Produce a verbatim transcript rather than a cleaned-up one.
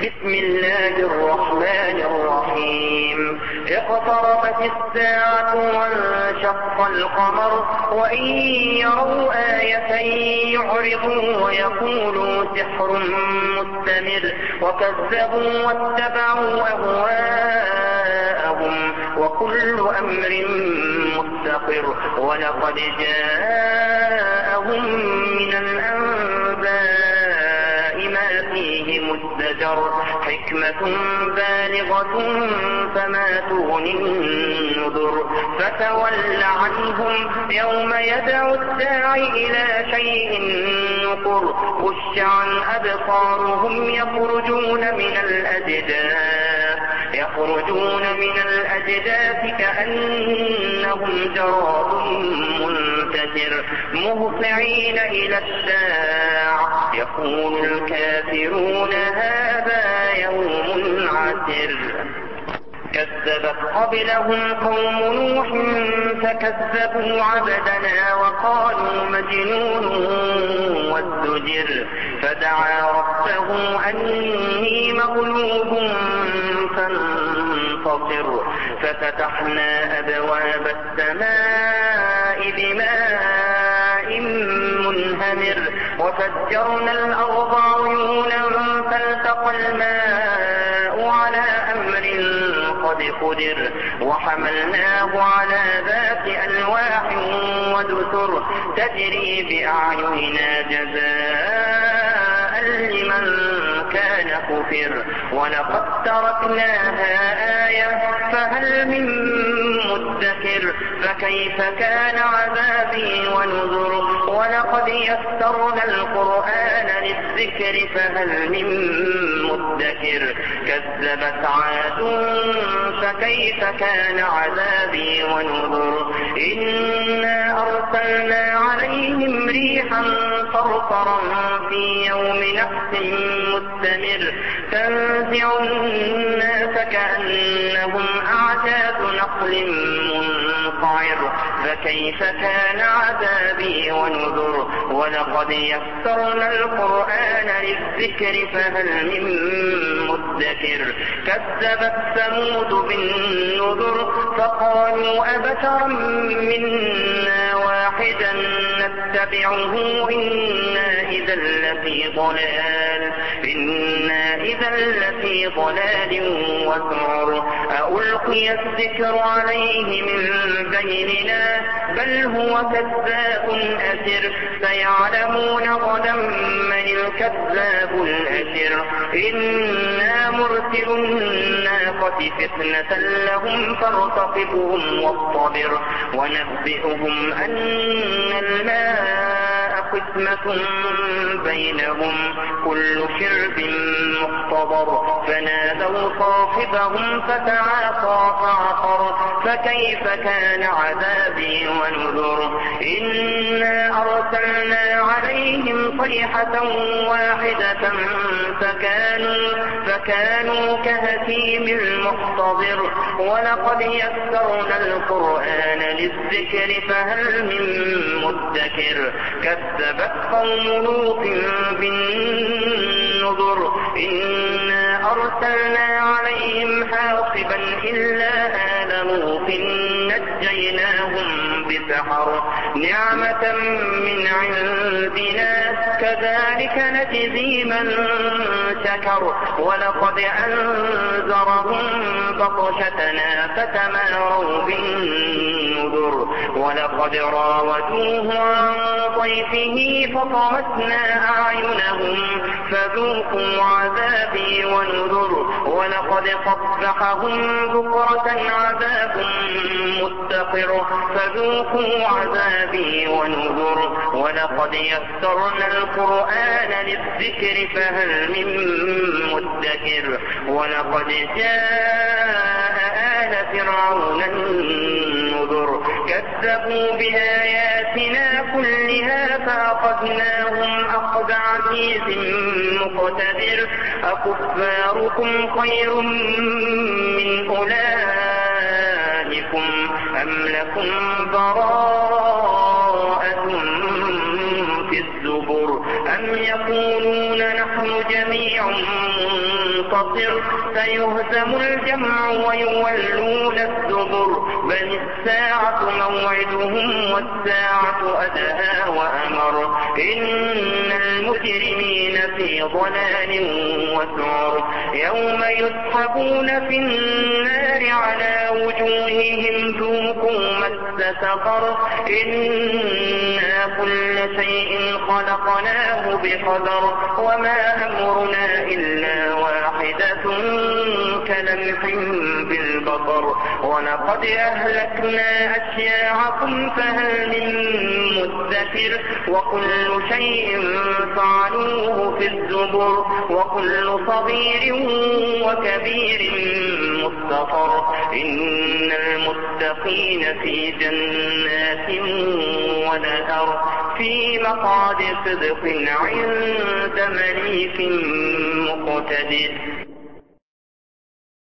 بسم الله الرحمن الرحيم اقتربت الساعة وانشق القمر وإن يروا آية يعرضوا ويقولوا سحر مستمر وكذبوا واتبعوا أهواءهم وكل أمر مستقر ولقد جاءهم من الأنباء ما فيه مزدجر حكمة بالغة فما تغني النذر فتول عنهم يوم يدعو الداعي إلى شيء نكر خش عن أبصارهم يخرجون من الأجداث يخرجون من الأجداث كأنهم جراد منتشر مهطعين إلى الداع يقول الكافرون هذا يوم عسر كذبت قبلهم قوم نوح فكذبوا عبدنا وقالوا مجنون وازدجر فدعا ربه أني مغلوب فانتصر ففتحنا أبواب السماء بماء منهمر وفجرنا الأرض عيونا فالتقى الماء على أمر قد قدر وحملناه على ذات ألواح ودسر تجري بأعيننا جزاء لمن كان كفر ولقد تركناها آية فهل من مدكر فكيف كان عذابي ونذر ولقد يسرنا القرآن للذكر فهل من مدكر كذبت عاد فكيف كان عذابي ونذر إنا أرسلنا عليهم ريحا صرصرا في يوم نحس مستمر تنزع الناس كأنهم أعجاز نخل منقعر فكيف كان عذابي ونذر ولقد يسرنا القرآن للذكر فهل من مدكر كذبت ثمود بالنذر فقالوا أبشرا منا واحدا نتبعه إنا إذا لفي ضلال إنا إذا لفي ضلال وسعر ألقي الذكر عليه من بيننا بل هو كذاب أثر سيعلمون غدا من الكذاب الأثر إنا مرسل الناقة فتنة لهم فارتقبهم واصطبر ونبئهم أن الماء قسمة بينهم كل شرب محتضر فنادوا صاحبهم فتعاطى فعقر فكيف كان عذابي ونذر إنا أرسلنا عليهم صيحة واحدة فكانوا, فكانوا كهشيم المحتضر ولقد يسرنا القرآن للذكر فهل من مدكر كذبت قوم لوط بالنذر إنا أرسلنا عليهم حاصبا إلا آل لوط نجيناهم بسحر نعمة من عندنا كذلك نجزي من شكر ولقد أنذرهم بطشتنا فتماروا بالنذر ولقد راودوه عن ضيفه فطمسنا أعينهم فذوقوا عذابي ونذر ولقد صبحهم بكرة عذاب مستقر فذوقوا عذابي ونذر ولقد يسرنا القرآن للذكر فهل من مدكر ولقد جاء آل فرعون النذر كذبوا بآياتنا كلها فأخذناهم أخذ عزيز مقتدر أكفاركم خير من أولئكم أم لكم براءة في الزبر أم يقولون نحن جميع منتصر سيهزم الجمع ويولون الدبر بل الساعة موعدهم والساعة أدهى وأمر إن المجرمين في ضلال وسعر يوم يسحبون في النار على وجوههم ذوقوا مس سقر إنا كل شيء خلقناه بقدر وما أمرنا إلا واحدة كلمح بالبصر ولقد أهلكنا أشياعكم فهل من مدكر وكل شيء فعلوه في الزبر وكل صغير وكبير مستقر إن المتقين في جنات ونهر في مقعد صدق عند مليك مقتدر.